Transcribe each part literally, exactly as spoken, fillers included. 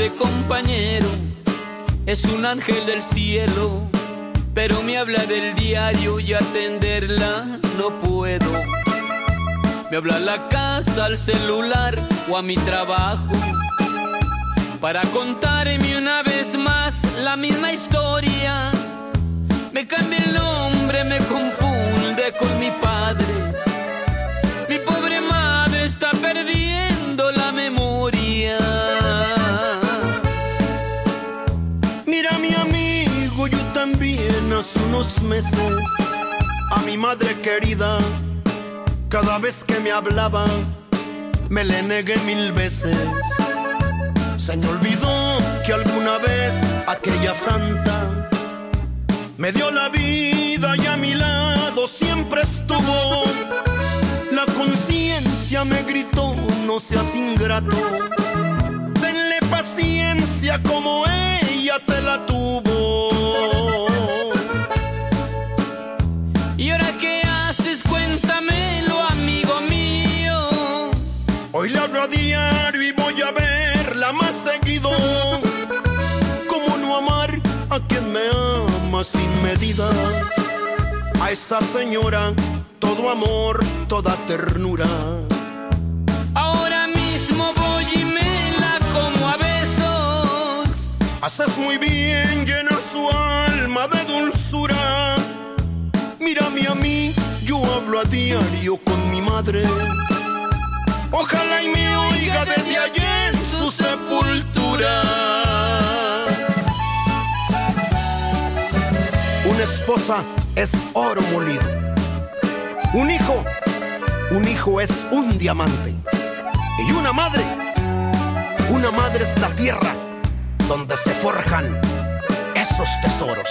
madre, compañero, es un ángel del cielo, pero me habla del diario y atenderla no puedo. Me habla a la casa, al celular o a mi trabajo, para contarme una vez más la misma historia. Me cambia el nombre, me confunde con mi padre. Mi pobre madre está perdiendo la memoria. Mira, mi amigo, yo también hace unos meses a mi madre querida, cada vez que me hablaba, me le negué mil veces. Se me olvidó que alguna vez aquella santa me dio la vida y a mi lado siempre estuvo. La conciencia me gritó, no seas ingrato, tenle paciencia como ella te la tuvo. ¿Y ahora qué haces? Cuéntamelo, amigo mío. Hoy le hablo a diario y voy a verla más seguido. ¿Cómo no amar a quien me ama sin medida? A esa señora todo amor, toda ternura. Ahora mismo voy y me la como a besos. Haces muy bien, llena su alma de dulzura. Mírame a mí, yo hablo a diario con mi madre. Ojalá y me oiga desde allá en su sepultura. Una esposa es oro molido. Un hijo, un hijo es un diamante. Y una madre, una madre es la tierra donde se forjan esos tesoros.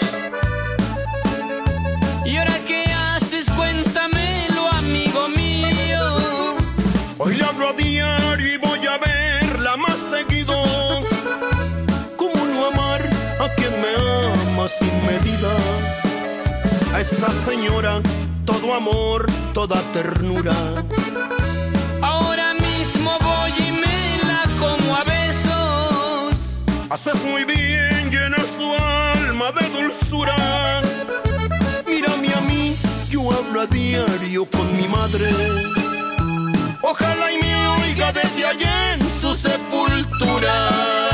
¿Y ahora qué haces? Cuéntamelo, amigo mío. Hoy le hablo a diario y voy a verla más seguido. ¿Cómo no amar a quien me ama sin medida? A esa señora todo amor, toda ternura. Ahora mismo voy y me la como a besos. Haces muy bien, llena su alma de dulzura. Mírame a mí, yo hablo a diario con mi madre. Ojalá y me oiga desde allá en su sepultura.